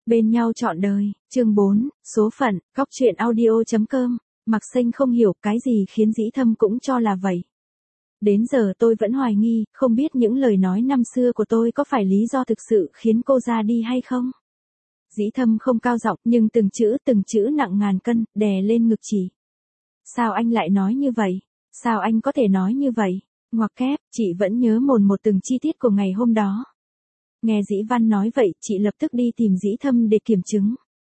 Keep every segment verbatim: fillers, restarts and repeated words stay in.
Bên nhau trọn đời, chương bốn, số phận, góc truyện audio.com, Mạc Xanh không hiểu cái gì khiến Dĩ Thâm cũng cho là vậy. Đến giờ tôi vẫn hoài nghi, không biết những lời nói năm xưa của tôi có phải lý do thực sự khiến cô ra đi hay không. Dĩ Thâm không cao giọng nhưng từng chữ từng chữ nặng ngàn cân, đè lên ngực chị. Sao anh lại nói như vậy? Sao anh có thể nói như vậy? Ngoặc kép, chị vẫn nhớ mồn một từng chi tiết của ngày hôm đó. Nghe Dĩ Văn nói vậy, chị lập tức đi tìm Dĩ Thâm để kiểm chứng.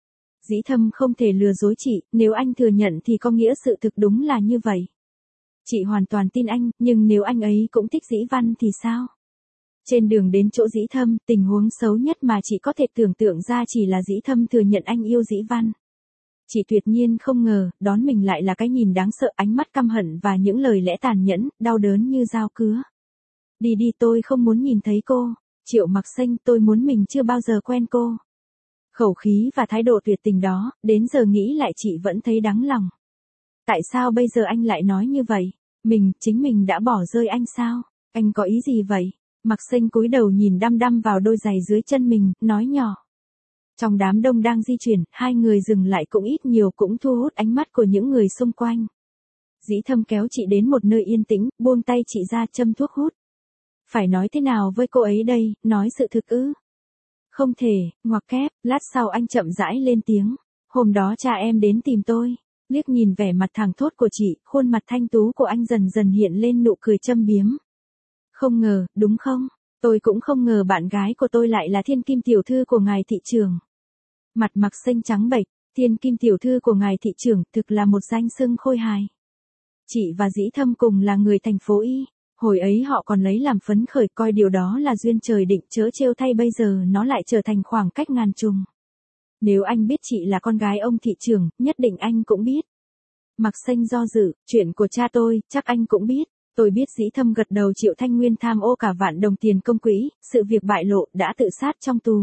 Dĩ Thâm không thể lừa dối chị, nếu anh thừa nhận thì có nghĩa sự thực đúng là như vậy. Chị hoàn toàn tin anh, nhưng nếu anh ấy cũng thích Dĩ Văn thì sao? Trên đường đến chỗ Dĩ Thâm, tình huống xấu nhất mà chị có thể tưởng tượng ra chỉ là Dĩ Thâm thừa nhận anh yêu Dĩ Văn. Chị tuyệt nhiên không ngờ, đón mình lại là cái nhìn đáng sợ, ánh mắt căm hận và những lời lẽ tàn nhẫn, đau đớn như dao cứa. Đi đi, tôi không muốn nhìn thấy cô. Triệu Mạc Xanh, tôi muốn mình chưa bao giờ quen cô. Khẩu khí và thái độ tuyệt tình đó, đến giờ nghĩ lại chị vẫn thấy đắng lòng. Tại sao bây giờ anh lại nói như vậy? Mình, chính mình đã bỏ rơi anh sao? Anh có ý gì vậy? Mạc Xanh cúi đầu nhìn đăm đăm vào đôi giày dưới chân mình, nói nhỏ. Trong đám đông đang di chuyển, hai người dừng lại cũng ít nhiều cũng thu hút ánh mắt của những người xung quanh. Dĩ Thâm kéo chị đến một nơi yên tĩnh, buông tay chị ra châm thuốc hút. Phải nói thế nào với cô ấy đây, nói sự thực ư? Không thể, ngoặc kép, lát sau anh chậm rãi lên tiếng. Hôm đó cha em đến tìm tôi. Liếc nhìn vẻ mặt thẳng thốt của chị, khuôn mặt thanh tú của anh dần dần hiện lên nụ cười châm biếm. Không ngờ, đúng không? Tôi cũng không ngờ bạn gái của tôi lại là thiên kim tiểu thư của ngài thị trưởng. Mặt Mạc Xanh trắng bệch, thiên kim tiểu thư của ngài thị trưởng thực là một danh xưng khôi hài. Chị và Dĩ Thâm cùng là người thành phố Y. Hồi ấy họ còn lấy làm phấn khởi coi điều đó là duyên trời định, chớ trêu thay bây giờ nó lại trở thành khoảng cách ngàn trùng. Nếu anh biết chị là con gái ông thị trưởng, nhất định anh cũng biết. Mạc Xanh do dự, chuyện của cha tôi, chắc anh cũng biết. Tôi biết. Dĩ Thâm gật đầu. Triệu Thanh Nguyên tham ô cả vạn đồng tiền công quỹ, sự việc bại lộ, đã tự sát trong tù.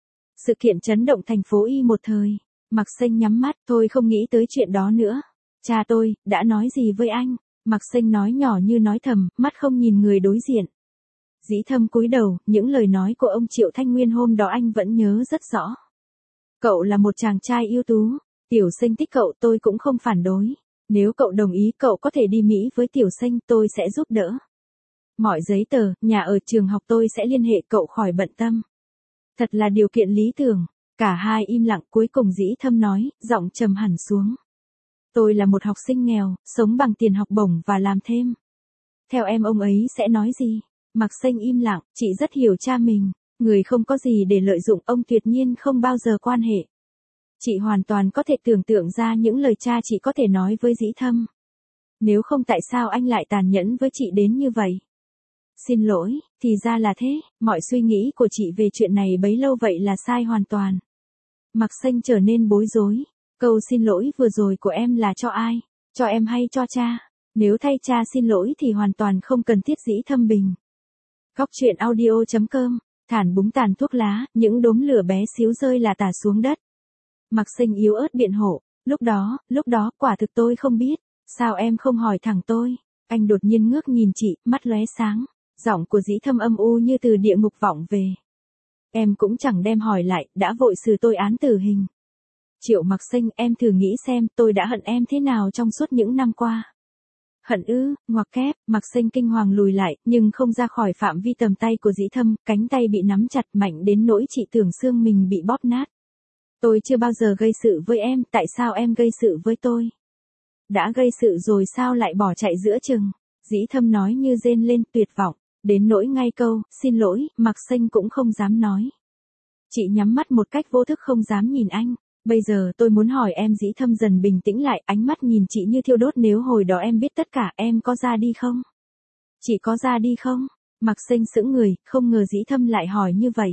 Sự kiện chấn động thành phố Y một thời. Mạc Xanh nhắm mắt, tôi không nghĩ tới chuyện đó nữa. Cha tôi, đã nói gì với anh? Mạc Xanh nói nhỏ như nói thầm, mắt không nhìn người đối diện. Dĩ Thâm cúi đầu, những lời nói của ông Triệu Thanh Nguyên hôm đó anh vẫn nhớ rất rõ. Cậu là một chàng trai ưu tú, Tiểu Xanh thích cậu, tôi cũng không phản đối. Nếu cậu đồng ý cậu có thể đi Mỹ với Tiểu Xanh, tôi sẽ giúp đỡ. Mọi giấy tờ, nhà ở, trường học tôi sẽ liên hệ cậu, khỏi bận tâm. Thật là điều kiện lý tưởng. Cả hai im lặng, cuối cùng Dĩ Thâm nói, giọng trầm hẳn xuống. Tôi là một học sinh nghèo, sống bằng tiền học bổng và làm thêm. Theo em ông ấy sẽ nói gì? Mạc Xanh im lặng, chị rất hiểu cha mình. Người không có gì để lợi dụng, ông tuyệt nhiên không bao giờ quan hệ. Chị hoàn toàn có thể tưởng tượng ra những lời cha chị có thể nói với Dĩ Thâm. Nếu không tại sao anh lại tàn nhẫn với chị đến như vậy? Xin lỗi, thì ra là thế, mọi suy nghĩ của chị về chuyện này bấy lâu vậy là sai hoàn toàn. Mạc Xanh trở nên bối rối. Câu xin lỗi vừa rồi của em là cho ai? Cho em hay cho cha? Nếu thay cha xin lỗi thì hoàn toàn không cần thiết. Dĩ Thâm bình. Góc truyện audio.com, thản búng tàn thuốc lá, những đốm lửa bé xíu rơi là tả xuống đất. Mạc Xanh yếu ớt biện hộ, lúc đó, lúc đó, quả thực tôi không biết, sao em không hỏi thẳng tôi? Anh đột nhiên ngước nhìn chị, mắt lóe sáng, giọng của Dĩ Thâm âm u như từ địa ngục vọng về. Em cũng chẳng đem hỏi lại, đã vội xử tôi án tử hình. Triệu Mạc Xanh, em thử nghĩ xem, tôi đã hận em thế nào trong suốt những năm qua. Hận ư? Ngoặc kép, Mạc Xanh kinh hoàng lùi lại, nhưng không ra khỏi phạm vi tầm tay của Dĩ Thâm, cánh tay bị nắm chặt mạnh đến nỗi chị tưởng xương mình bị bóp nát. Tôi chưa bao giờ gây sự với em, tại sao em gây sự với tôi? Đã gây sự rồi sao lại bỏ chạy giữa chừng? Dĩ Thâm nói như rên lên, tuyệt vọng, đến nỗi ngay câu, xin lỗi, Mạc Xanh cũng không dám nói. Chị nhắm mắt một cách vô thức không dám nhìn anh. Bây giờ tôi muốn hỏi em. Dĩ Thâm dần bình tĩnh lại, ánh mắt nhìn chị như thiêu đốt. Nếu hồi đó em biết tất cả, em có ra đi không? Chị có ra đi không? Mạc Xanh sững người, không ngờ Dĩ Thâm lại hỏi như vậy.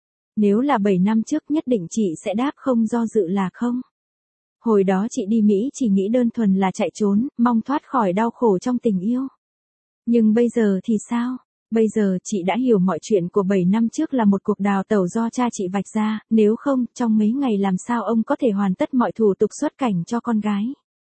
Nếu là bảy năm trước nhất định chị sẽ đáp không do dự là không. Hồi đó chị đi Mỹ chỉ nghĩ đơn thuần là chạy trốn, mong thoát khỏi đau khổ trong tình yêu. Nhưng bây giờ thì sao? Bây giờ chị đã hiểu mọi chuyện của bảy năm trước là một cuộc đào tẩu do cha chị vạch ra, nếu không, trong mấy ngày làm sao ông có thể hoàn tất mọi thủ tục xuất cảnh cho con gái.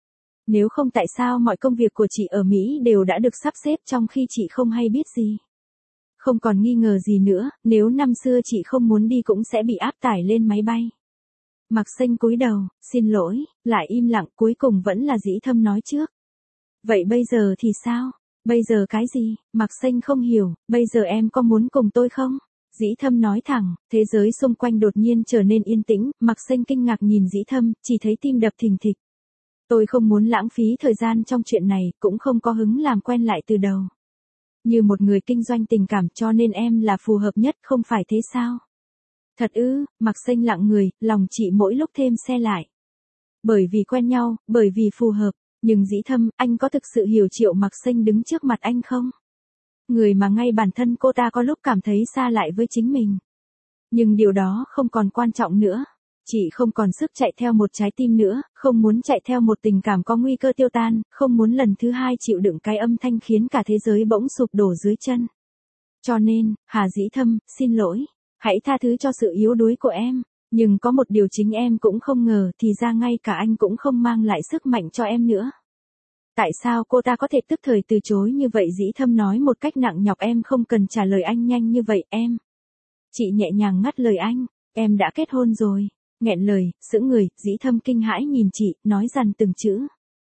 Nếu không tại sao mọi công việc của chị ở Mỹ đều đã được sắp xếp trong khi chị không hay biết gì. Không còn nghi ngờ gì nữa, nếu năm xưa chị không muốn đi cũng sẽ bị áp tải lên máy bay. Mạc Xanh cúi đầu, xin lỗi, lại im lặng, cuối cùng vẫn là Dĩ Thâm nói trước. Vậy bây giờ thì sao? Bây giờ cái gì? Mạc Xanh không hiểu, bây giờ em có muốn cùng tôi không? Dĩ Thâm nói thẳng, thế giới xung quanh đột nhiên trở nên yên tĩnh, Mạc Xanh kinh ngạc nhìn Dĩ Thâm, chỉ thấy tim đập thình thịch. Tôi không muốn lãng phí thời gian trong chuyện này, cũng không có hứng làm quen lại từ đầu. Như một người kinh doanh tình cảm cho nên em là phù hợp nhất, không phải thế sao? Thật ư? Mạc Xanh lặng người, lòng chị mỗi lúc thêm xe lại. Bởi vì quen nhau, bởi vì phù hợp, nhưng Dĩ Thâm, anh có thực sự hiểu Triệu Mạc Xanh đứng trước mặt anh không? Người mà ngay bản thân cô ta có lúc cảm thấy xa lại với chính mình. Nhưng điều đó không còn quan trọng nữa. Chị không còn sức chạy theo một trái tim nữa, không muốn chạy theo một tình cảm có nguy cơ tiêu tan, không muốn lần thứ hai chịu đựng cái âm thanh khiến cả thế giới bỗng sụp đổ dưới chân. Cho nên, Hà Dĩ Thâm, xin lỗi. Hãy tha thứ cho sự yếu đuối của em. Nhưng có một điều chính em cũng không ngờ, thì ra ngay cả anh cũng không mang lại sức mạnh cho em nữa. Tại sao cô ta có thể tức thời từ chối như vậy? Dĩ Thâm nói một cách nặng nhọc, em không cần trả lời anh nhanh như vậy, em. Chị nhẹ nhàng ngắt lời anh, em đã kết hôn rồi. Nghẹn lời, sững người, Dĩ Thâm kinh hãi nhìn chị, nói dằn từng chữ.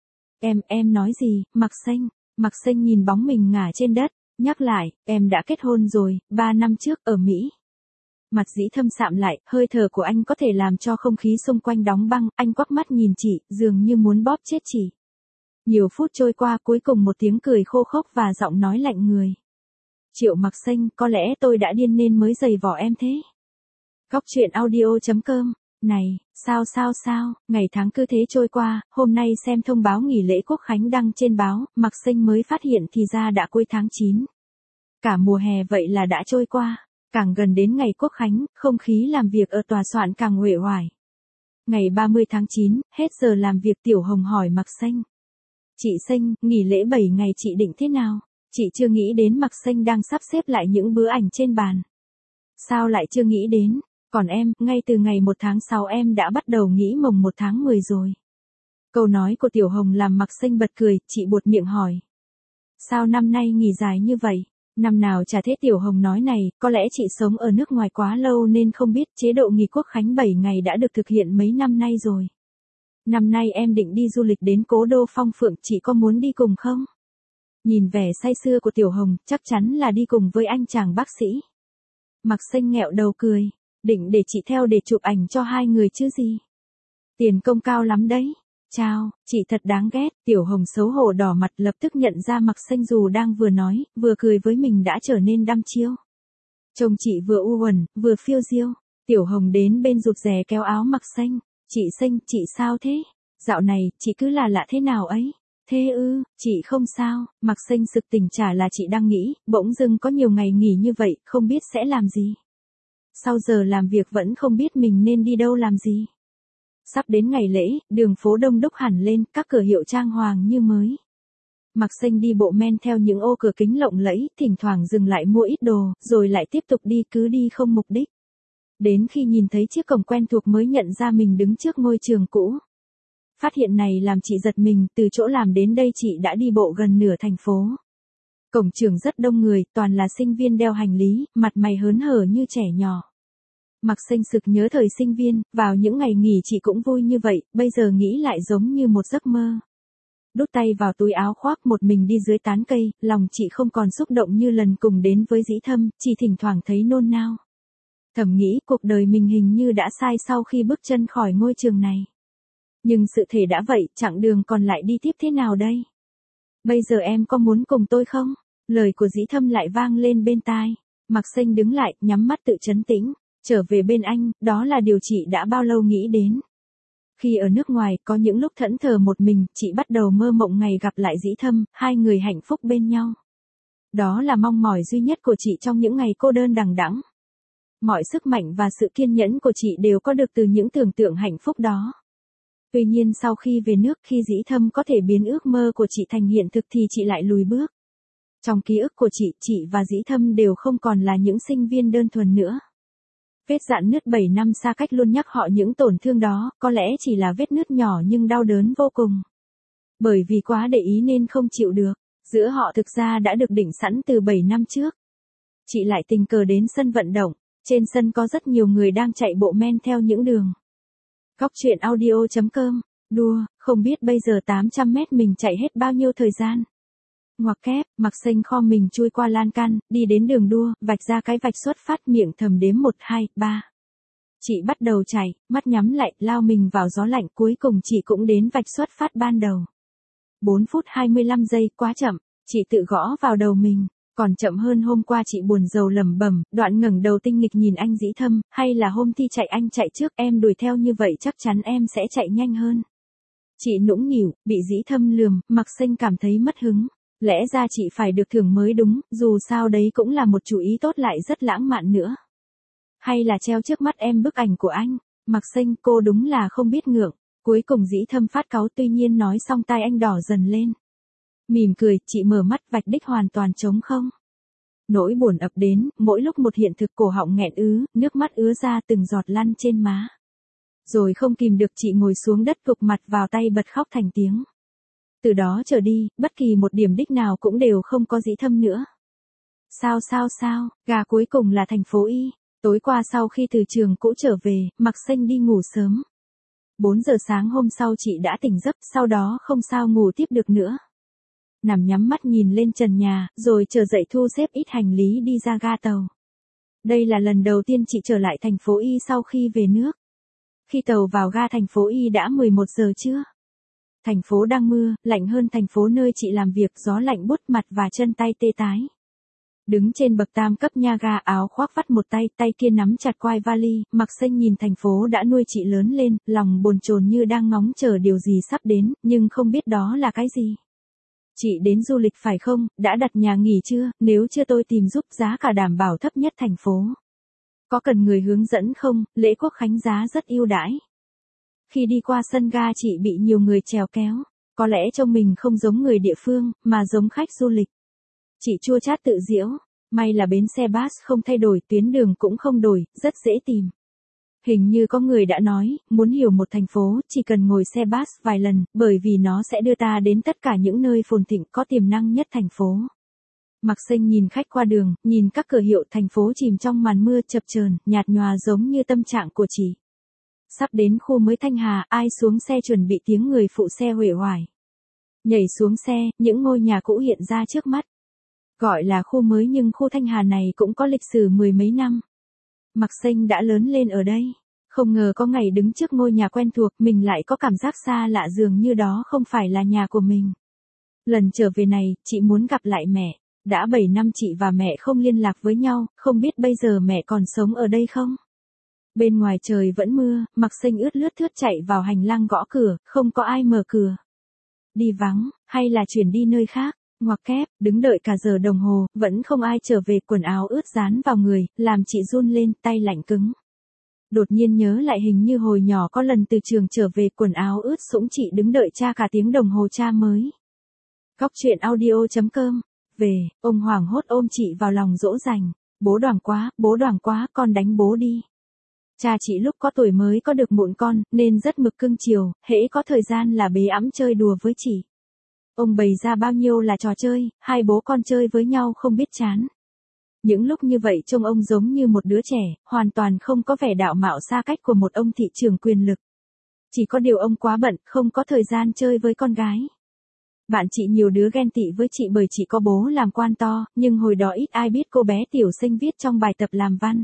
Em, em nói gì? Mạc Xanh, Mạc Xanh nhìn bóng mình ngả trên đất, nhắc lại, em đã kết hôn rồi, ba năm trước, ở Mỹ. Mặt Dĩ Thâm sạm lại, hơi thở của anh có thể làm cho không khí xung quanh đóng băng, anh quắc mắt nhìn chị, dường như muốn bóp chết chị. Nhiều phút trôi qua, cuối cùng một tiếng cười khô khốc và giọng nói lạnh người. Triệu Mạc Xanh, có lẽ tôi đã điên nên mới giày vò em thế. Góc truyện audio chấm com. Này, sao sao sao, ngày tháng cứ thế trôi qua, hôm nay xem thông báo nghỉ lễ Quốc Khánh đăng trên báo, Mạc Xanh mới phát hiện thì ra đã cuối tháng chín. Cả mùa hè vậy là đã trôi qua, càng gần đến ngày Quốc Khánh, không khí làm việc ở tòa soạn càng uể oải. Ngày ba mươi tháng chín, hết giờ làm việc, Tiểu Hồng hỏi Mạc Xanh. Chị Xanh, nghỉ lễ bảy ngày chị định thế nào? Chị chưa nghĩ đến. Mạc Xanh đang sắp xếp lại những bữa ảnh trên bàn. Sao lại chưa nghĩ đến? Còn em, ngay từ ngày một tháng sáu em đã bắt đầu nghĩ mồng một tháng mười rồi. Câu nói của Tiểu Hồng làm Mạc Xanh bật cười, chị buột miệng hỏi. Sao năm nay nghỉ dài như vậy? Năm nào chả thế. Tiểu Hồng nói này, có lẽ chị sống ở nước ngoài quá lâu nên không biết chế độ nghỉ Quốc Khánh bảy ngày đã được thực hiện mấy năm nay rồi. Năm nay em định đi du lịch đến cố đô Phong Phượng, chị có muốn đi cùng không? Nhìn vẻ say sưa của Tiểu Hồng, chắc chắn là đi cùng với anh chàng bác sĩ. Mạc Xanh nghẹo đầu cười, định để chị theo để chụp ảnh cho hai người chứ gì. Tiền công cao lắm đấy. Chao, chị thật đáng ghét. Tiểu Hồng xấu hổ đỏ mặt, lập tức nhận ra Mạc Xanh dù đang vừa nói, vừa cười với mình đã trở nên đăm chiêu. Trông chị vừa u uẩn, vừa phiêu diêu. Tiểu Hồng đến bên rụt rè kéo áo Mạc Xanh. Chị Xanh, chị sao thế? Dạo này, chị cứ là lạ thế nào ấy? Thế ư, chị không sao. Mạc Xanh sực tỉnh, chả là chị đang nghĩ, bỗng dưng có nhiều ngày nghỉ như vậy, không biết sẽ làm gì. Sau giờ làm việc vẫn không biết mình nên đi đâu làm gì. Sắp đến ngày lễ, đường phố đông đúc hẳn lên, các cửa hiệu trang hoàng như mới. Mạc Xanh đi bộ men theo những ô cửa kính lộng lẫy, thỉnh thoảng dừng lại mua ít đồ, rồi lại tiếp tục đi, cứ đi không mục đích. Đến khi nhìn thấy chiếc cổng quen thuộc mới nhận ra mình đứng trước ngôi trường cũ. Phát hiện này làm chị giật mình, từ chỗ làm đến đây chị đã đi bộ gần nửa thành phố. Cổng trường rất đông người, toàn là sinh viên đeo hành lý, mặt mày hớn hở như trẻ nhỏ. Mạc Xanh sực nhớ thời sinh viên, vào những ngày nghỉ chị cũng vui như vậy, bây giờ nghĩ lại giống như một giấc mơ. Đút tay vào túi áo khoác, một mình đi dưới tán cây, lòng chị không còn xúc động như lần cùng đến với Dĩ Thâm, chỉ thỉnh thoảng thấy nôn nao. Thầm nghĩ cuộc đời mình hình như đã sai sau khi bước chân khỏi ngôi trường này. Nhưng sự thể đã vậy, chặng đường còn lại đi tiếp thế nào đây? Bây giờ em có muốn cùng tôi không? Lời của Dĩ Thâm lại vang lên bên tai. Mạc Xanh đứng lại, nhắm mắt tự trấn tĩnh. Trở về bên anh, đó là điều chị đã bao lâu nghĩ đến. Khi ở nước ngoài, có những lúc thẫn thờ một mình, chị bắt đầu mơ mộng ngày gặp lại Dĩ Thâm, hai người hạnh phúc bên nhau. Đó là mong mỏi duy nhất của chị trong những ngày cô đơn đằng đẵng. Mọi sức mạnh và sự kiên nhẫn của chị đều có được từ những tưởng tượng hạnh phúc đó. Tuy nhiên sau khi về nước, khi Dĩ Thâm có thể biến ước mơ của chị thành hiện thực thì chị lại lùi bước. Trong ký ức của chị, chị và Dĩ Thâm đều không còn là những sinh viên đơn thuần nữa. Vết rạn nứt bảy năm xa cách luôn nhắc họ những tổn thương đó, có lẽ chỉ là vết nứt nhỏ nhưng đau đớn vô cùng. Bởi vì quá để ý nên không chịu được, giữa họ thực ra đã được định sẵn từ bảy năm trước. Chị lại tình cờ đến sân vận động, trên sân có rất nhiều người đang chạy bộ men theo những đường Cóc truyện audio chấm com, đua, không biết bây giờ tám trăm mét mình chạy hết bao nhiêu thời gian. Ngoặc kép, Mạc Xanh kho mình chui qua lan can, đi đến đường đua, vạch ra cái vạch xuất phát, miệng thầm đếm một, hai, ba. Chị bắt đầu chạy, mắt nhắm lại, lao mình vào gió lạnh, cuối cùng chị cũng đến vạch xuất phát ban đầu. bốn phút hai mươi lăm giây, quá chậm, chị tự gõ vào đầu mình. Còn chậm hơn hôm qua, chị buồn rầu lẩm bẩm, đoạn ngẩng đầu tinh nghịch nhìn anh Dĩ Thâm, hay là hôm thi chạy anh chạy trước, em đuổi theo như vậy chắc chắn em sẽ chạy nhanh hơn. Chị nũng nỉu, bị Dĩ Thâm lườm, Mạc Xanh cảm thấy mất hứng. Lẽ ra chị phải được thưởng mới đúng, dù sao đấy cũng là một chủ ý tốt lại rất lãng mạn nữa. Hay là treo trước mắt em bức ảnh của anh, Mạc Xanh, cô đúng là không biết ngượng. Cuối cùng Dĩ Thâm phát cáu, tuy nhiên nói xong tai anh đỏ dần lên. Mỉm cười, chị mở mắt, vạch đích hoàn toàn trống không. Nỗi buồn ập đến, mỗi lúc một hiện thực, cổ họng nghẹn ứ, nước mắt ứa ra từng giọt lăn trên má. Rồi không kìm được, chị ngồi xuống đất gục mặt vào tay bật khóc thành tiếng. Từ đó trở đi, bất kỳ một điểm đích nào cũng đều không có Dĩ Thâm nữa. Sao sao sao, gà cuối cùng là thành phố Y. Tối qua sau khi từ trường cũ trở về, Mạc Xanh đi ngủ sớm. bốn giờ sáng hôm sau chị đã tỉnh giấc, sau đó không sao ngủ tiếp được nữa. Nằm nhắm mắt nhìn lên trần nhà, rồi chờ dậy thu xếp ít hành lý đi ra ga tàu. Đây là lần đầu tiên chị trở lại thành phố Y sau khi về nước. Khi tàu vào ga thành phố Y đã mười một giờ trưa. Thành phố đang mưa, lạnh hơn thành phố nơi chị làm việc, gió lạnh buốt mặt và chân tay tê tái. Đứng trên bậc tam cấp nhà ga, áo khoác vắt một tay, tay kia nắm chặt quai vali, Mạc Xanh nhìn thành phố đã nuôi chị lớn lên, lòng bồn chồn như đang ngóng chờ điều gì sắp đến, nhưng không biết đó là cái gì. Chị đến du lịch phải không, đã đặt nhà nghỉ chưa, nếu chưa tôi tìm giúp, giá cả đảm bảo thấp nhất thành phố. Có cần người hướng dẫn không, lễ quốc khánh giá rất ưu đãi. Khi đi qua sân ga chị bị nhiều người chèo kéo, có lẽ trông mình không giống người địa phương, mà giống khách du lịch. Chị chua chát tự giễu, may là bến xe bus không thay đổi, tuyến đường cũng không đổi, rất dễ tìm. Hình như có người đã nói, muốn hiểu một thành phố, chỉ cần ngồi xe bus vài lần, bởi vì nó sẽ đưa ta đến tất cả những nơi phồn thịnh có tiềm năng nhất thành phố. Mạc Xanh nhìn khách qua đường, nhìn các cửa hiệu, thành phố chìm trong màn mưa chập chờn, nhạt nhòa giống như tâm trạng của chị. Sắp đến khu mới Thanh Hà, ai xuống xe chuẩn bị tiếng người phụ xe uể oải. Nhảy xuống xe, những ngôi nhà cũ hiện ra trước mắt. Gọi là khu mới nhưng khu Thanh Hà này cũng có lịch sử mười mấy năm. Mạc Xanh đã lớn lên ở đây. Không ngờ có ngày đứng trước ngôi nhà quen thuộc, mình lại có cảm giác xa lạ, dường như đó không phải là nhà của mình. Lần trở về này, chị muốn gặp lại mẹ. Đã bảy năm chị và mẹ không liên lạc với nhau, không biết bây giờ mẹ còn sống ở đây không? Bên ngoài trời vẫn mưa, Mạc Xanh ướt lướt thướt chạy vào hành lang gõ cửa, không có ai mở cửa. Đi vắng, hay là chuyển đi nơi khác? Ngoặc kép, đứng đợi cả giờ đồng hồ, vẫn không ai trở về, quần áo ướt dán vào người, làm chị run lên, tay lạnh cứng. Đột nhiên nhớ lại hình như hồi nhỏ có lần từ trường trở về, quần áo ướt sũng, chị đứng đợi cha cả tiếng đồng hồ cha mới. Cóc truyện audio chấm com, về, ông hoảng hốt ôm chị vào lòng dỗ dành. Bố đoảng quá, bố đoảng quá, con đánh bố đi. Cha chị lúc có tuổi mới có được mụn con, nên rất mực cưng chiều, hễ có thời gian là bế ẵm chơi đùa với chị. Ông bày ra bao nhiêu là trò chơi, hai bố con chơi với nhau không biết chán. Những lúc như vậy trông ông giống như một đứa trẻ, hoàn toàn không có vẻ đạo mạo xa cách của một ông thị trưởng quyền lực. Chỉ có điều ông quá bận, không có thời gian chơi với con gái. Bạn chị nhiều đứa ghen tị với chị bởi chị có bố làm quan to, nhưng hồi đó ít ai biết cô bé tiểu sinh viết trong bài tập làm văn.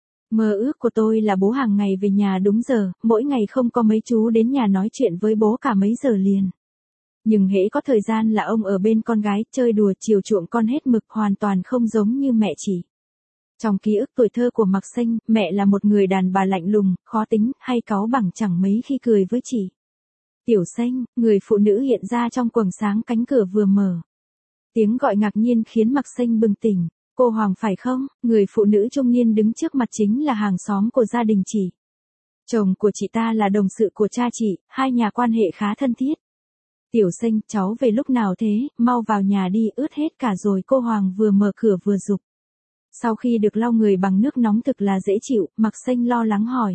Mơ ước của tôi là bố hàng ngày về nhà đúng giờ, mỗi ngày không có mấy chú đến nhà nói chuyện với bố cả mấy giờ liền. Nhưng hễ có thời gian là ông ở bên con gái, chơi đùa chiều chuộng con hết mực, hoàn toàn không giống như mẹ chị. Trong ký ức tuổi thơ của Mạc Xanh, mẹ là một người đàn bà lạnh lùng, khó tính, hay cáu bẳn chẳng mấy khi cười với chị. Tiểu Xanh, người phụ nữ hiện ra trong quầng sáng, cánh cửa vừa mở. Tiếng gọi ngạc nhiên khiến Mạc Xanh bừng tỉnh. Cô Hoàng phải không? Người phụ nữ trung niên đứng trước mặt chính là hàng xóm của gia đình chị. Chồng của chị ta là đồng sự của cha chị, hai nhà quan hệ khá thân thiết. Tiểu Xanh, cháu về lúc nào thế, mau vào nhà đi, ướt hết cả rồi. Cô Hoàng vừa mở cửa vừa giục. Sau khi được lau người bằng nước nóng thực là dễ chịu, Mạc Xanh lo lắng hỏi.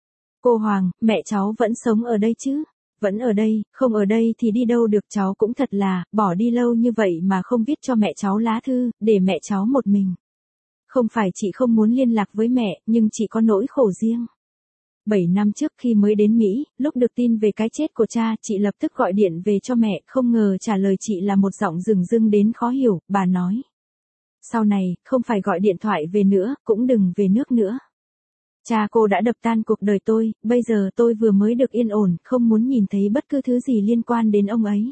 Cô Hoàng, mẹ cháu vẫn sống ở đây chứ? Vẫn ở đây, không ở đây thì đi đâu được, cháu cũng thật là, bỏ đi lâu như vậy mà không viết cho mẹ cháu lá thư, để mẹ cháu một mình. Không phải chị không muốn liên lạc với mẹ, nhưng chị có nỗi khổ riêng. bảy năm trước khi mới đến Mỹ, lúc được tin về cái chết của cha, chị lập tức gọi điện về cho mẹ, không ngờ trả lời chị là một giọng rừng rưng đến khó hiểu, bà nói. Sau này, không phải gọi điện thoại về nữa, cũng đừng về nước nữa. Cha cô đã đập tan cuộc đời tôi, bây giờ tôi vừa mới được yên ổn, không muốn nhìn thấy bất cứ thứ gì liên quan đến ông ấy.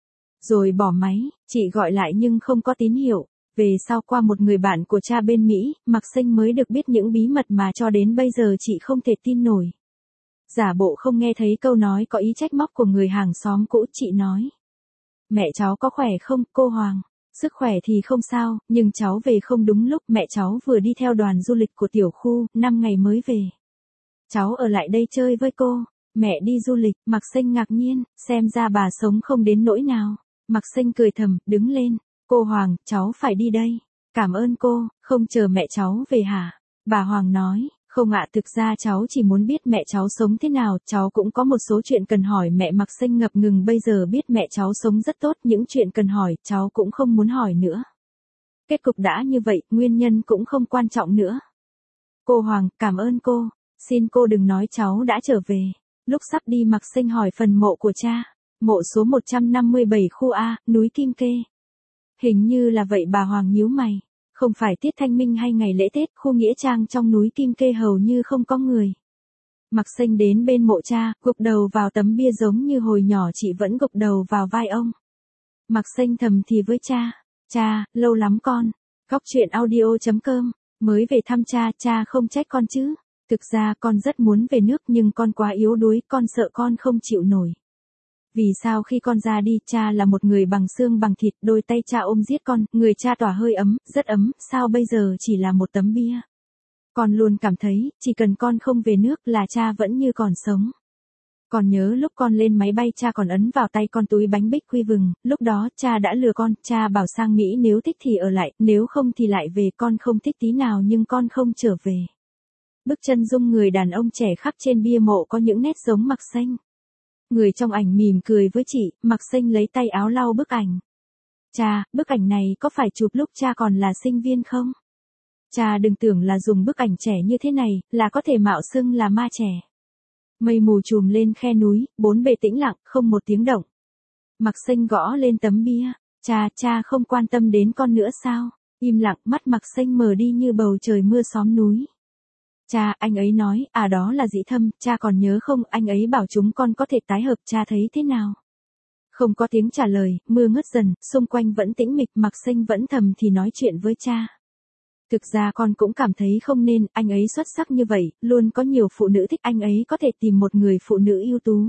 Rồi bỏ máy, chị gọi lại nhưng không có tín hiệu. Về sau qua một người bạn của cha bên Mỹ, Mạc Xanh mới được biết những bí mật mà cho đến bây giờ chị không thể tin nổi. Giả bộ không nghe thấy câu nói có ý trách móc của người hàng xóm cũ, chị nói. Mẹ cháu có khỏe không, cô Hoàng? Sức khỏe thì không sao, nhưng cháu về không đúng lúc, mẹ cháu vừa đi theo đoàn du lịch của tiểu khu, năm ngày mới về. Cháu ở lại đây chơi với cô. Mẹ đi du lịch, Mạc Xanh ngạc nhiên, xem ra bà sống không đến nỗi nào. Mạc Xanh cười thầm, đứng lên. Cô Hoàng, cháu phải đi đây. Cảm ơn cô, không chờ mẹ cháu về hả? Bà Hoàng nói, không ạ, thực ra cháu chỉ muốn biết mẹ cháu sống thế nào, cháu cũng có một số chuyện cần hỏi mẹ. Mạc Xanh ngập ngừng, bây giờ biết mẹ cháu sống rất tốt, những chuyện cần hỏi, cháu cũng không muốn hỏi nữa. Kết cục đã như vậy, nguyên nhân cũng không quan trọng nữa. Cô Hoàng, cảm ơn cô, xin cô đừng nói cháu đã trở về. Lúc sắp đi Mạc Xanh hỏi phần mộ của cha, mộ số một trăm năm mươi bảy khu A, núi Kim Kê. Hình như là vậy, bà Hoàng nhíu mày. Không phải tiết thanh minh hay ngày lễ Tết, khu nghĩa trang trong núi Kim Kê hầu như không có người. Mạc Xanh đến bên mộ cha, gục đầu vào tấm bia giống như hồi nhỏ chị vẫn gục đầu vào vai ông. Mạc Xanh thầm thì với cha, cha, lâu lắm con. Góc truyện audio chấm com, mới về thăm cha, cha không trách con chứ. Thực ra con rất muốn về nước nhưng con quá yếu đuối, con sợ con không chịu nổi. Vì sao khi con ra đi, cha là một người bằng xương bằng thịt, đôi tay cha ôm giết con, người cha tỏa hơi ấm, rất ấm, sao bây giờ chỉ là một tấm bia? Con luôn cảm thấy, chỉ cần con không về nước là cha vẫn như còn sống. Còn nhớ lúc con lên máy bay cha còn ấn vào tay con túi bánh bích quy vừng, lúc đó cha đã lừa con, cha bảo sang Mỹ nếu thích thì ở lại, nếu không thì lại về, con không thích tí nào nhưng con không trở về. Bức chân dung người đàn ông trẻ khắc trên bia mộ có những nét giống Mạc Xanh. Người trong ảnh mỉm cười với chị, Mạc Xanh lấy tay áo lau bức ảnh. Cha, bức ảnh này có phải chụp lúc cha còn là sinh viên không? Cha đừng tưởng là dùng bức ảnh trẻ như thế này, là có thể mạo xưng là ma trẻ. Mây mù trùm lên khe núi, bốn bề tĩnh lặng, không một tiếng động. Mạc Xanh gõ lên tấm bia. Cha, cha không quan tâm đến con nữa sao? Im lặng, mắt Mạc Xanh mờ đi như bầu trời mưa xóm núi. Cha, anh ấy nói, à đó là Dĩ Thâm, cha còn nhớ không, anh ấy bảo chúng con có thể tái hợp, cha thấy thế nào? Không có tiếng trả lời, mưa ngớt dần, xung quanh vẫn tĩnh mịch, Mạc Xanh vẫn thầm thì nói chuyện với cha. Thực ra con cũng cảm thấy không nên, anh ấy xuất sắc như vậy, luôn có nhiều phụ nữ thích, anh ấy có thể tìm một người phụ nữ ưu tú.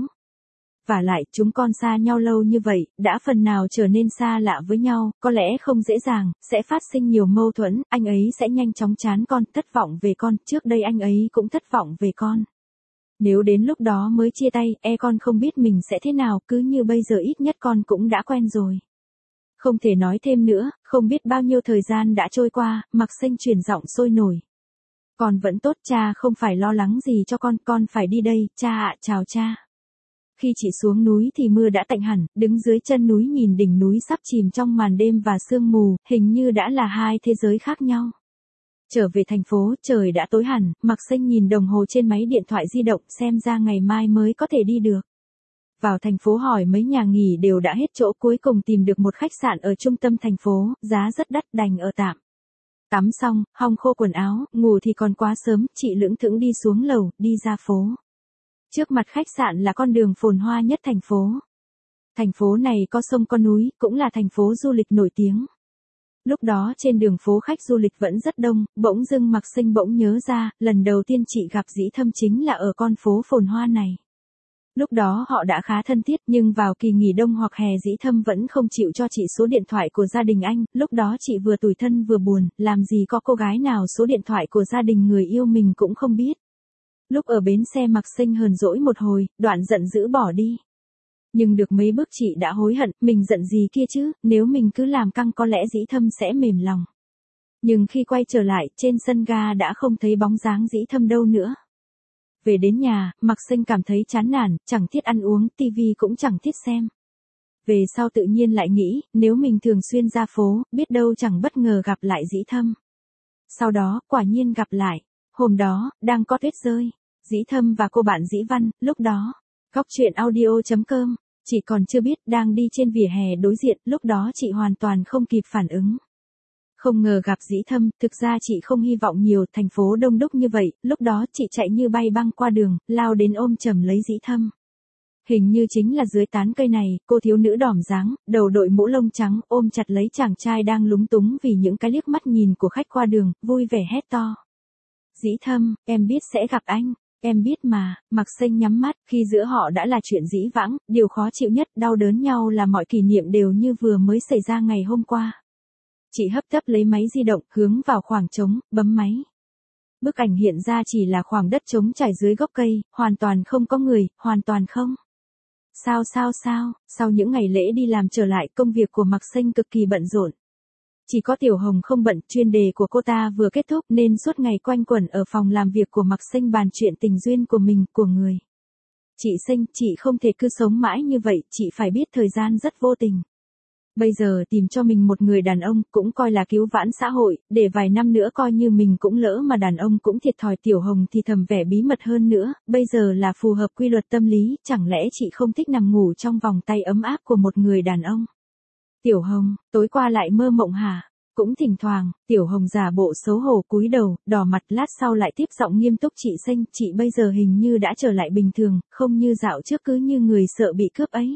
Vả lại, chúng con xa nhau lâu như vậy, đã phần nào trở nên xa lạ với nhau, có lẽ không dễ dàng, sẽ phát sinh nhiều mâu thuẫn, anh ấy sẽ nhanh chóng chán con, thất vọng về con, trước đây anh ấy cũng thất vọng về con. Nếu đến lúc đó mới chia tay, e con không biết mình sẽ thế nào, cứ như bây giờ ít nhất con cũng đã quen rồi. Không thể nói thêm nữa, không biết bao nhiêu thời gian đã trôi qua, Mạc Xanh chuyển giọng sôi nổi. Con vẫn tốt, cha không phải lo lắng gì cho con, con phải đi đây, cha ạ, chào cha. Khi chị xuống núi thì mưa đã tạnh hẳn, đứng dưới chân núi nhìn đỉnh núi sắp chìm trong màn đêm và sương mù, hình như đã là hai thế giới khác nhau. Trở về thành phố, trời đã tối hẳn, Mạc Xanh nhìn đồng hồ trên máy điện thoại di động, xem ra ngày mai mới có thể đi được. Vào thành phố hỏi mấy nhà nghỉ đều đã hết chỗ, cuối cùng tìm được một khách sạn ở trung tâm thành phố, giá rất đắt, đành ở tạm. Tắm xong, hong khô quần áo, ngủ thì còn quá sớm, chị lững thững đi xuống lầu, đi ra phố. Trước mặt khách sạn là con đường phồn hoa nhất thành phố. Thành phố này có sông có núi, cũng là thành phố du lịch nổi tiếng. Lúc đó trên đường phố khách du lịch vẫn rất đông, bỗng dưng Mạc Xanh bỗng nhớ ra, lần đầu tiên chị gặp Dĩ Thâm chính là ở con phố phồn hoa này. Lúc đó họ đã khá thân thiết, nhưng vào kỳ nghỉ đông hoặc hè Dĩ Thâm vẫn không chịu cho chị số điện thoại của gia đình anh, lúc đó chị vừa tủi thân vừa buồn, làm gì có cô gái nào số điện thoại của gia đình người yêu mình cũng không biết. Lúc ở bến xe Mạc Xanh hờn dỗi một hồi, đoạn giận dữ bỏ đi. Nhưng được mấy bước chị đã hối hận, mình giận gì kia chứ, nếu mình cứ làm căng có lẽ Dĩ Thâm sẽ mềm lòng. Nhưng khi quay trở lại, trên sân ga đã không thấy bóng dáng Dĩ Thâm đâu nữa. Về đến nhà, Mạc Xanh cảm thấy chán nản, chẳng thiết ăn uống, tivi cũng chẳng thiết xem. Về sau tự nhiên lại nghĩ, nếu mình thường xuyên ra phố, biết đâu chẳng bất ngờ gặp lại Dĩ Thâm. Sau đó, quả nhiên gặp lại. Hôm đó, đang có tuyết rơi. Dĩ Thâm và cô bạn Dĩ Văn, lúc đó. Góc truyện audio chấm com, chị còn chưa biết đang đi trên vỉa hè đối diện, lúc đó chị hoàn toàn không kịp phản ứng. Không ngờ gặp Dĩ Thâm, thực ra chị không hy vọng nhiều, thành phố đông đúc như vậy, lúc đó chị chạy như bay băng qua đường, lao đến ôm chầm lấy Dĩ Thâm. Hình như chính là dưới tán cây này, cô thiếu nữ đỏm dáng, đầu đội mũ lông trắng, ôm chặt lấy chàng trai đang lúng túng vì những cái liếc mắt nhìn của khách qua đường, vui vẻ hét to. Dĩ Thâm, em biết sẽ gặp anh, em biết mà. Mạc Xanh nhắm mắt, khi giữa họ đã là chuyện dĩ vãng, điều khó chịu nhất, đau đớn nhau là mọi kỷ niệm đều như vừa mới xảy ra ngày hôm qua. Chị hấp tấp lấy máy di động, hướng vào khoảng trống, bấm máy. Bức ảnh hiện ra chỉ là khoảng đất trống trải dưới gốc cây, hoàn toàn không có người, hoàn toàn không. Sao sao sao, sau những ngày lễ đi làm trở lại, công việc của Mạc Xanh cực kỳ bận rộn. Chỉ có Tiểu Hồng không bận, chuyên đề của cô ta vừa kết thúc nên suốt ngày quanh quẩn ở phòng làm việc của Mạc Xanh bàn chuyện tình duyên của mình, của người. Chị Xanh, chị không thể cứ sống mãi như vậy, chị phải biết thời gian rất vô tình. Bây giờ tìm cho mình một người đàn ông cũng coi là cứu vãn xã hội, để vài năm nữa coi như mình cũng lỡ mà đàn ông cũng thiệt thòi. Tiểu Hồng thì thầm vẻ bí mật hơn nữa, bây giờ là phù hợp quy luật tâm lý, chẳng lẽ chị không thích nằm ngủ trong vòng tay ấm áp của một người đàn ông? Tiểu Hồng, tối qua lại mơ mộng hả? Cũng thỉnh thoảng, Tiểu Hồng giả bộ xấu hổ cúi đầu, đỏ mặt, lát sau lại tiếp giọng nghiêm túc. Chị Xanh, chị bây giờ hình như đã trở lại bình thường, không như dạo trước cứ như người sợ bị cướp ấy.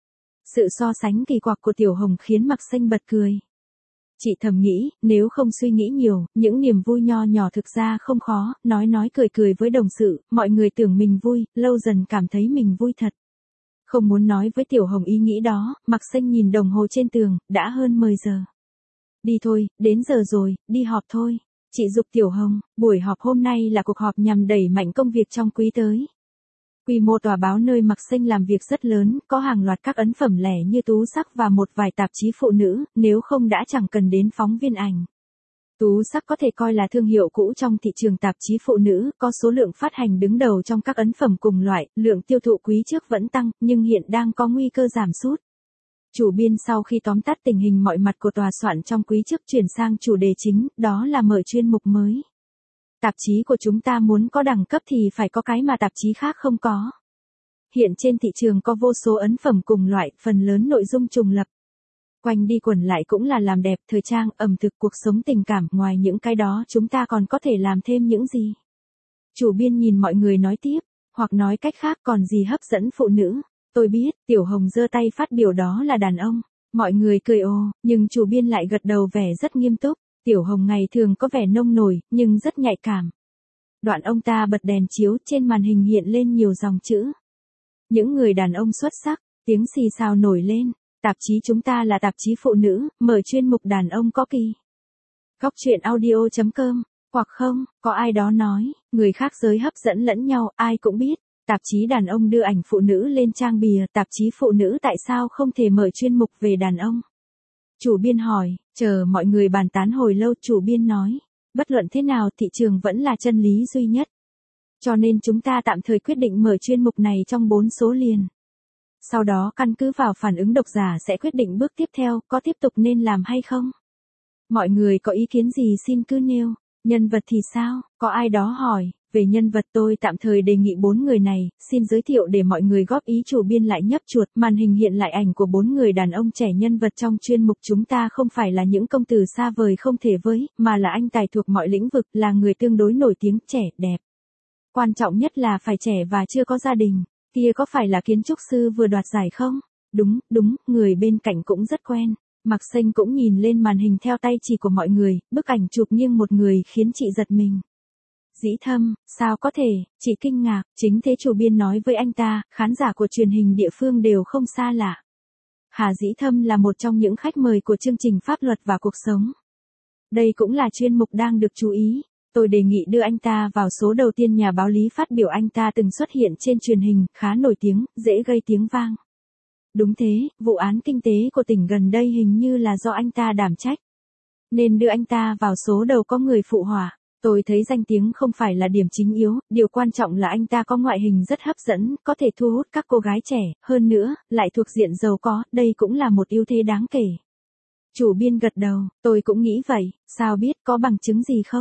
Sự so sánh kỳ quặc của Tiểu Hồng khiến Mạc Xanh bật cười. Chị thầm nghĩ, nếu không suy nghĩ nhiều, những niềm vui nho nhỏ thực ra không khó, nói nói cười cười với đồng sự, mọi người tưởng mình vui, lâu dần cảm thấy mình vui thật. Không muốn nói với Tiểu Hồng ý nghĩ đó, Mạc Xanh nhìn đồng hồ trên tường, đã hơn mười giờ. Đi thôi, đến giờ rồi, đi họp thôi. Chị giục Tiểu Hồng, buổi họp hôm nay là cuộc họp nhằm đẩy mạnh công việc trong quý tới. Quy mô tòa báo nơi Mạc Xanh làm việc rất lớn, có hàng loạt các ấn phẩm lẻ như Tú Sắc và một vài tạp chí phụ nữ, nếu không đã chẳng cần đến phóng viên ảnh. Tú Sắc có thể coi là thương hiệu cũ trong thị trường tạp chí phụ nữ, có số lượng phát hành đứng đầu trong các ấn phẩm cùng loại, lượng tiêu thụ quý trước vẫn tăng, nhưng hiện đang có nguy cơ giảm sút. Chủ biên sau khi tóm tắt tình hình mọi mặt của tòa soạn trong quý trước chuyển sang chủ đề chính, đó là mở chuyên mục mới. Tạp chí của chúng ta muốn có đẳng cấp thì phải có cái mà tạp chí khác không có. Hiện trên thị trường có vô số ấn phẩm cùng loại, phần lớn nội dung trùng lập. Quanh đi quẩn lại cũng là làm đẹp, thời trang, ẩm thực, cuộc sống tình cảm, ngoài những cái đó chúng ta còn có thể làm thêm những gì? Chủ biên nhìn mọi người nói tiếp, hoặc nói cách khác còn gì hấp dẫn phụ nữ. Tôi biết, Tiểu Hồng giơ tay phát biểu đó là đàn ông. Mọi người cười ồ, nhưng chủ biên lại gật đầu vẻ rất nghiêm túc. Tiểu Hồng ngày thường có vẻ nông nổi, nhưng rất nhạy cảm. Đoạn ông ta bật đèn chiếu, trên màn hình hiện lên nhiều dòng chữ. Những người đàn ông xuất sắc, tiếng xì xào nổi lên. Tạp chí chúng ta là tạp chí phụ nữ, mở chuyên mục đàn ông có kỳ. Góc truyện audio chấm com, hoặc không, có ai đó nói, người khác giới hấp dẫn lẫn nhau, ai cũng biết. Tạp chí đàn ông đưa ảnh phụ nữ lên trang bìa, tạp chí phụ nữ tại sao không thể mở chuyên mục về đàn ông? Chủ biên hỏi, chờ mọi người bàn tán hồi lâu, chủ biên nói, bất luận thế nào thị trường vẫn là chân lý duy nhất. Cho nên chúng ta tạm thời quyết định mở chuyên mục này trong bốn số liền. Sau đó căn cứ vào phản ứng độc giả sẽ quyết định bước tiếp theo, có tiếp tục nên làm hay không. Mọi người có ý kiến gì xin cứ nêu. Nhân vật thì sao? Có ai đó hỏi. Về nhân vật tôi tạm thời đề nghị bốn người này, xin giới thiệu để mọi người góp ý. Chủ biên lại nhấp chuột, màn hình hiện lại ảnh của bốn người đàn ông trẻ. Nhân vật trong chuyên mục chúng ta không phải là những công tử xa vời không thể với, mà là anh tài thuộc mọi lĩnh vực, là người tương đối nổi tiếng, trẻ, đẹp. Quan trọng nhất là phải trẻ và chưa có gia đình. Kia có phải là kiến trúc sư vừa đoạt giải không? Đúng, đúng, người bên cạnh cũng rất quen. Mạc Xanh cũng nhìn lên màn hình theo tay chỉ của mọi người, bức ảnh chụp nghiêng một người khiến chị giật mình. Dĩ Thâm, sao có thể, chị kinh ngạc, chính thế chủ biên nói với anh ta, khán giả của truyền hình địa phương đều không xa lạ. Hà Dĩ Thâm là một trong những khách mời của chương trình Pháp luật và cuộc sống. Đây cũng là chuyên mục đang được chú ý. Tôi đề nghị đưa anh ta vào số đầu tiên. Nhà báo Lý phát biểu anh ta từng xuất hiện trên truyền hình, khá nổi tiếng, dễ gây tiếng vang. Đúng thế, vụ án kinh tế của tỉnh gần đây hình như là do anh ta đảm trách. Nên đưa anh ta vào số đầu có người phụ họa. Tôi thấy danh tiếng không phải là điểm chính yếu, điều quan trọng là anh ta có ngoại hình rất hấp dẫn, có thể thu hút các cô gái trẻ, hơn nữa, lại thuộc diện giàu có, đây cũng là một ưu thế đáng kể. Chủ biên gật đầu, tôi cũng nghĩ vậy, sao biết, có bằng chứng gì không?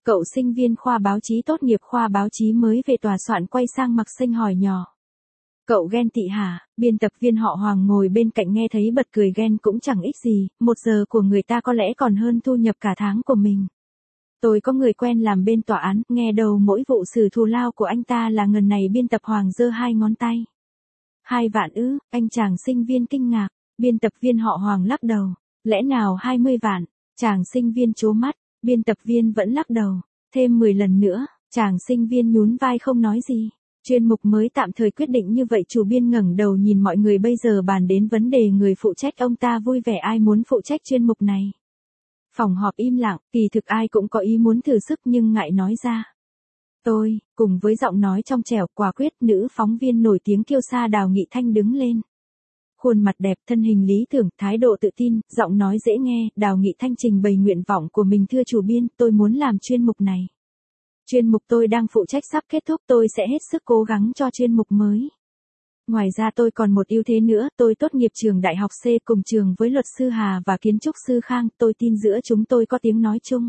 Cậu sinh viên khoa báo chí tốt nghiệp khoa báo chí mới về tòa soạn quay sang Mạc Xanh hỏi nhỏ. Cậu ghen tị hả? Biên tập viên họ Hoàng ngồi bên cạnh nghe thấy bật cười ghen cũng chẳng ích gì, một giờ của người ta có lẽ còn hơn thu nhập cả tháng của mình. Tôi có người quen làm bên tòa án, nghe đầu mỗi vụ xử thù lao của anh ta là ngần này. Biên tập Hoàng giơ hai ngón tay. Hai vạn ư? Anh chàng sinh viên kinh ngạc. Biên tập viên họ Hoàng lắc đầu. Lẽ nào hai mươi vạn? Chàng sinh viên trố mắt. Biên tập viên vẫn lắc đầu. Thêm mười lần nữa. Chàng sinh viên nhún vai không nói gì. Chuyên mục mới tạm thời quyết định như vậy. Chủ biên ngẩng đầu nhìn mọi người bây giờ bàn đến vấn đề người phụ trách. Ông ta vui vẻ ai muốn phụ trách chuyên mục này. Phòng họp im lặng, kỳ thực ai cũng có ý muốn thử sức nhưng ngại nói ra. Tôi, cùng với giọng nói trong trẻo quả quyết, nữ phóng viên nổi tiếng kiêu sa Đào Nghị Thanh đứng lên. Khuôn mặt đẹp, thân hình lý tưởng, thái độ tự tin, giọng nói dễ nghe, Đào Nghị Thanh trình bày nguyện vọng của mình. Thưa chủ biên, tôi muốn làm chuyên mục này. Chuyên mục tôi đang phụ trách sắp kết thúc, tôi sẽ hết sức cố gắng cho chuyên mục mới. Ngoài ra tôi còn một ưu thế nữa, tôi tốt nghiệp trường đại học C cùng trường với luật sư Hà và kiến trúc sư Khang, tôi tin giữa chúng tôi có tiếng nói chung.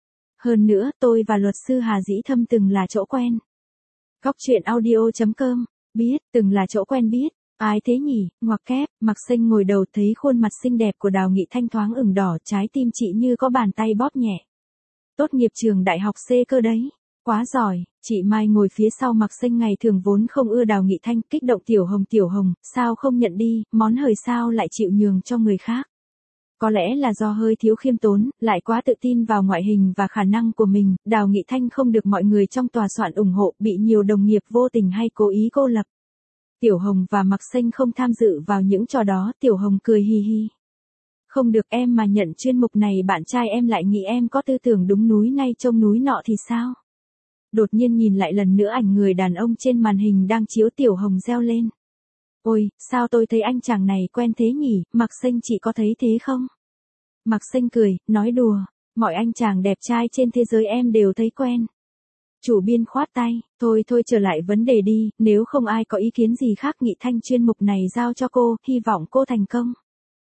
Hơn nữa, tôi và luật sư Hà Dĩ Thâm từng là chỗ quen. Góc truyện audio chấm com, biết, từng là chỗ quen biết, ai thế nhỉ, ngoặc kép, Mạc Xanh ngồi đầu thấy khuôn mặt xinh đẹp của Đào Nghị Thanh thoáng ửng đỏ, trái tim chị như có bàn tay bóp nhẹ. Tốt nghiệp trường đại học C cơ đấy. Quá giỏi, chị Mai ngồi phía sau Mạc Xanh ngày thường vốn không ưa Đào Nghị Thanh, kích động Tiểu Hồng Tiểu Hồng, sao không nhận đi, món hời sao lại chịu nhường cho người khác. Có lẽ là do hơi thiếu khiêm tốn, lại quá tự tin vào ngoại hình và khả năng của mình, Đào Nghị Thanh không được mọi người trong tòa soạn ủng hộ, bị nhiều đồng nghiệp vô tình hay cố ý cô lập. Tiểu Hồng và Mạc Xanh không tham dự vào những trò đó, Tiểu Hồng cười hi hi. Không được em mà nhận chuyên mục này bạn trai em lại nghĩ em có tư tưởng đúng núi này trông núi nọ thì sao? Đột nhiên nhìn lại lần nữa ảnh người đàn ông trên màn hình đang chiếu, Tiểu Hồng reo lên. Ôi, sao tôi thấy anh chàng này quen thế nhỉ, Mạc Xanh chị có thấy thế không? Mạc Xanh cười, nói đùa, mọi anh chàng đẹp trai trên thế giới em đều thấy quen. Chủ biên khoát tay, thôi thôi trở lại vấn đề đi, nếu không ai có ý kiến gì khác Nghị Thanh chuyên mục này giao cho cô, hy vọng cô thành công.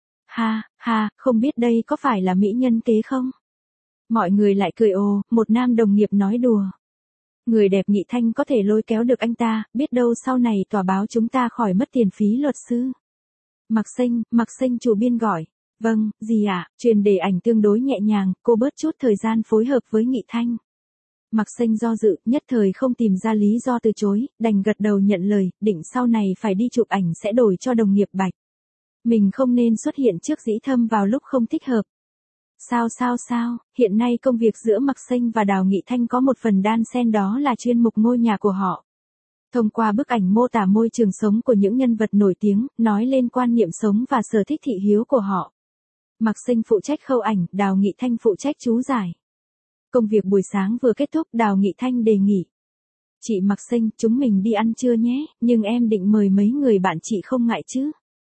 Ha, ha, không biết đây có phải là mỹ nhân kế không? Mọi người lại cười ồ, một nam đồng nghiệp nói đùa. Người đẹp Nghị Thanh có thể lôi kéo được anh ta, biết đâu sau này tòa báo chúng ta khỏi mất tiền phí luật sư. Mạc Xanh, Mạc Xanh chủ biên gọi. Vâng, gì ạ, à? Truyền đề ảnh tương đối nhẹ nhàng, cô bớt chút thời gian phối hợp với Nghị Thanh. Mạc Xanh do dự, nhất thời không tìm ra lý do từ chối, đành gật đầu nhận lời, định sau này phải đi chụp ảnh sẽ đổi cho đồng nghiệp Bạch. Mình không nên xuất hiện trước Dĩ Thâm vào lúc không thích hợp. Sao sao sao, hiện nay công việc giữa Mạc Xanh và Đào Nghị Thanh có một phần đan xen, đó là chuyên mục ngôi nhà của họ. Thông qua bức ảnh mô tả môi trường sống của những nhân vật nổi tiếng, nói lên quan niệm sống và sở thích thị hiếu của họ. Mạc Xanh phụ trách khâu ảnh, Đào Nghị Thanh phụ trách chú giải. Công việc buổi sáng vừa kết thúc, Đào Nghị Thanh đề nghị. Chị Mạc Xanh, chúng mình đi ăn trưa nhé, nhưng em định mời mấy người bạn chị không ngại chứ?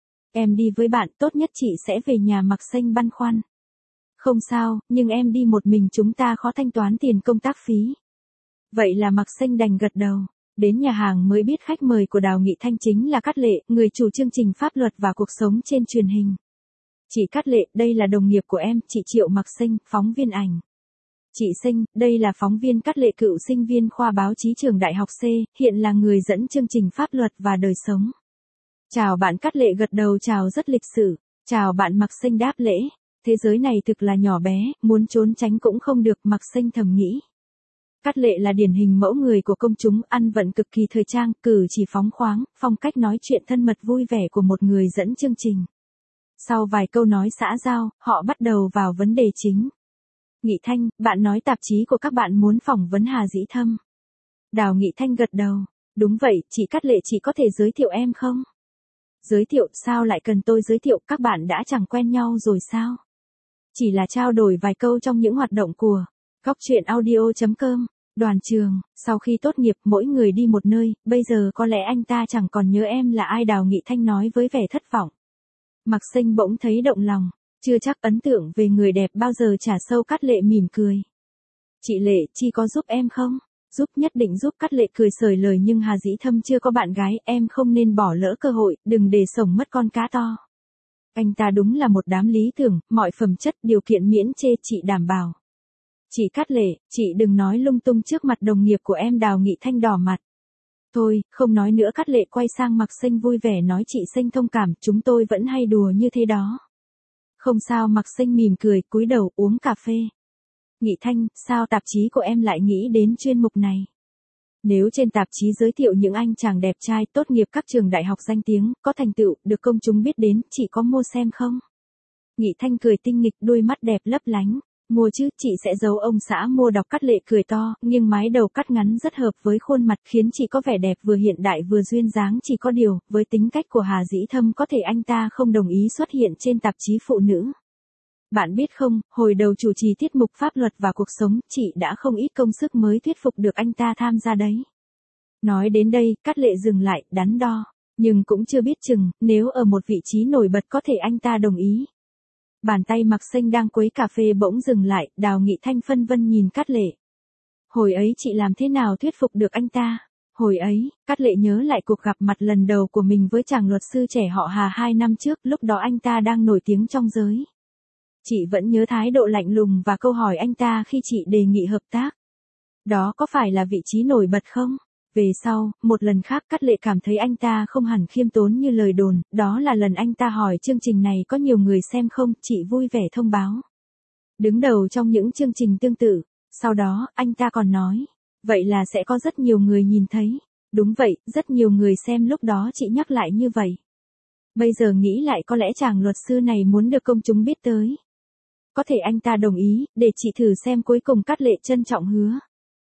Em đi với bạn, tốt nhất chị sẽ về nhà. Mạc Xanh băn khoăn. Không sao, nhưng em đi một mình chúng ta khó thanh toán tiền công tác phí. Vậy là Mạc Xanh đành gật đầu. Đến nhà hàng mới biết khách mời của Đào Nghị Thanh chính là Cát Lệ, người chủ chương trình pháp luật và cuộc sống trên truyền hình. Chị Cát Lệ, đây là đồng nghiệp của em, chị Triệu. Mạc Xanh, phóng viên ảnh. Chị Xanh, đây là phóng viên Cát Lệ, cựu sinh viên khoa báo chí trường đại học C, hiện là người dẫn chương trình pháp luật và đời sống. Chào bạn. Cát Lệ gật đầu chào rất lịch sự. Chào bạn. Mạc Xanh đáp lễ. Thế giới này thực là nhỏ bé, muốn trốn tránh cũng không được, Mạc Xanh thầm nghĩ. Cát Lệ là điển hình mẫu người của công chúng, ăn vận cực kỳ thời trang, cử chỉ phóng khoáng, phong cách nói chuyện thân mật vui vẻ của một người dẫn chương trình. Sau vài câu nói xã giao, họ bắt đầu vào vấn đề chính. Nghị Thanh, bạn nói tạp chí của các bạn muốn phỏng vấn Hà Dĩ Thâm. Đào Nghị Thanh gật đầu. Đúng vậy, chị Cát Lệ, chị có thể giới thiệu em không? Giới thiệu, sao lại cần tôi giới thiệu, các bạn đã chẳng quen nhau rồi sao? Chỉ là trao đổi vài câu trong những hoạt động của Góc truyện audio chấm com. Đoàn Trường, sau khi tốt nghiệp mỗi người đi một nơi, bây giờ có lẽ anh ta chẳng còn nhớ em là ai. Đào Nghị Thanh nói với vẻ thất vọng. Mạc Xanh bỗng thấy động lòng, chưa chắc ấn tượng về người đẹp bao giờ trả sâu. Cát Lệ mỉm cười. Chị Lệ, chi có giúp em không? Giúp, nhất định giúp. Cát Lệ cười sởi lời, nhưng Hà Dĩ Thâm chưa có bạn gái, em không nên bỏ lỡ cơ hội, đừng để sổng mất con cá to. Anh ta đúng là một đám lý tưởng, mọi phẩm chất điều kiện miễn chê chị đảm bảo. Chị Cát Lệ, chị đừng nói lung tung trước mặt đồng nghiệp của em. Đào Nghị Thanh đỏ mặt. Thôi, không nói nữa. Cát Lệ quay sang Mạc Xanh vui vẻ nói, chị Xanh thông cảm, chúng tôi vẫn hay đùa như thế đó. Không sao. Mạc Xanh mỉm cười, cúi đầu uống cà phê. Nghị Thanh, sao tạp chí của em lại nghĩ đến chuyên mục này? Nếu trên tạp chí giới thiệu những anh chàng đẹp trai tốt nghiệp các trường đại học danh tiếng, có thành tựu, được công chúng biết đến, chị có mua xem không? Nghị Thanh cười tinh nghịch, đôi mắt đẹp lấp lánh. Mua chứ, chị sẽ giấu ông xã mua đọc. Cát Lệ cười to, nhưng mái đầu cắt ngắn rất hợp với khuôn mặt, khiến chị có vẻ đẹp vừa hiện đại vừa duyên dáng. Chỉ có điều, với tính cách của Hà Dĩ Thâm có thể anh ta không đồng ý xuất hiện trên tạp chí phụ nữ. Bạn biết không, hồi đầu chủ trì tiết mục pháp luật và cuộc sống, chị đã không ít công sức mới thuyết phục được anh ta tham gia đấy. Nói đến đây, Cát Lệ dừng lại, đắn đo. Nhưng cũng chưa biết chừng, nếu ở một vị trí nổi bật có thể anh ta đồng ý. Bàn tay Mạc Xanh đang quấy cà phê bỗng dừng lại, Đào Nghị Thanh phân vân nhìn Cát Lệ. Hồi ấy chị làm thế nào thuyết phục được anh ta? Hồi ấy, Cát Lệ nhớ lại cuộc gặp mặt lần đầu của mình với chàng luật sư trẻ họ Hà hai năm trước, lúc đó anh ta đang nổi tiếng trong giới. Chị vẫn nhớ thái độ lạnh lùng và câu hỏi anh ta khi chị đề nghị hợp tác. Đó có phải là vị trí nổi bật không? Về sau, một lần khác Cát Lệ cảm thấy anh ta không hẳn khiêm tốn như lời đồn, đó là lần anh ta hỏi chương trình này có nhiều người xem không, chị vui vẻ thông báo. Đứng đầu trong những chương trình tương tự, sau đó, anh ta còn nói, vậy là sẽ có rất nhiều người nhìn thấy. Đúng vậy, rất nhiều người xem, lúc đó chị nhắc lại như vậy. Bây giờ nghĩ lại có lẽ chàng luật sư này muốn được công chúng biết tới. Có thể anh ta đồng ý, để chị thử xem. Cuối cùng Cát Lệ trân trọng hứa.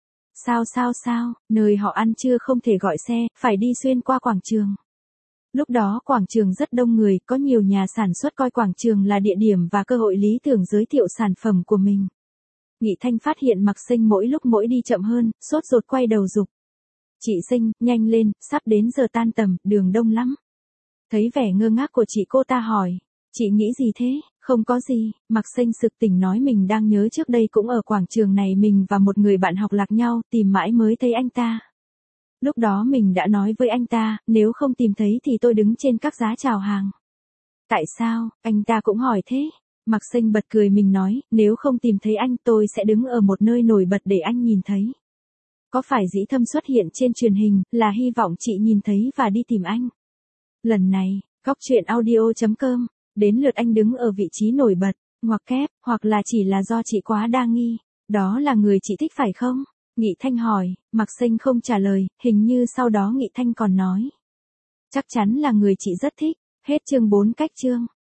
Sao sao sao, nơi họ ăn trưa không thể gọi xe, phải đi xuyên qua quảng trường. Lúc đó quảng trường rất đông người, có nhiều nhà sản xuất coi quảng trường là địa điểm và cơ hội lý tưởng giới thiệu sản phẩm của mình. Nghị Thanh phát hiện Mạc Xanh mỗi lúc mỗi đi chậm hơn, sốt ruột quay đầu giục. Chị Xanh, nhanh lên, sắp đến giờ tan tầm, đường đông lắm. Thấy vẻ ngơ ngác của chị, cô ta hỏi, chị nghĩ gì thế? Không có gì. Mạc Xanh sực tỉnh nói mình đang nhớ trước đây cũng ở quảng trường này mình và một người bạn học lạc nhau, tìm mãi mới thấy anh ta. Lúc đó mình đã nói với anh ta, nếu không tìm thấy thì tôi đứng trên các giá chào hàng. Tại sao? Anh ta cũng hỏi thế. Mạc Xanh bật cười, mình nói, nếu không tìm thấy anh tôi sẽ đứng ở một nơi nổi bật để anh nhìn thấy. Có phải Dĩ Thâm xuất hiện trên truyền hình, là hy vọng chị nhìn thấy và đi tìm anh. Lần này, góc truyện audio chấm com, đến lượt anh đứng ở vị trí nổi bật, ngoặc kép, hoặc là chỉ là do chị quá đa nghi. Đó là người chị thích phải không? Nghị Thanh hỏi. Mạc Xanh không trả lời, hình như sau đó Nghị Thanh còn nói. Chắc chắn là người chị rất thích. Hết chương bốn cách chương.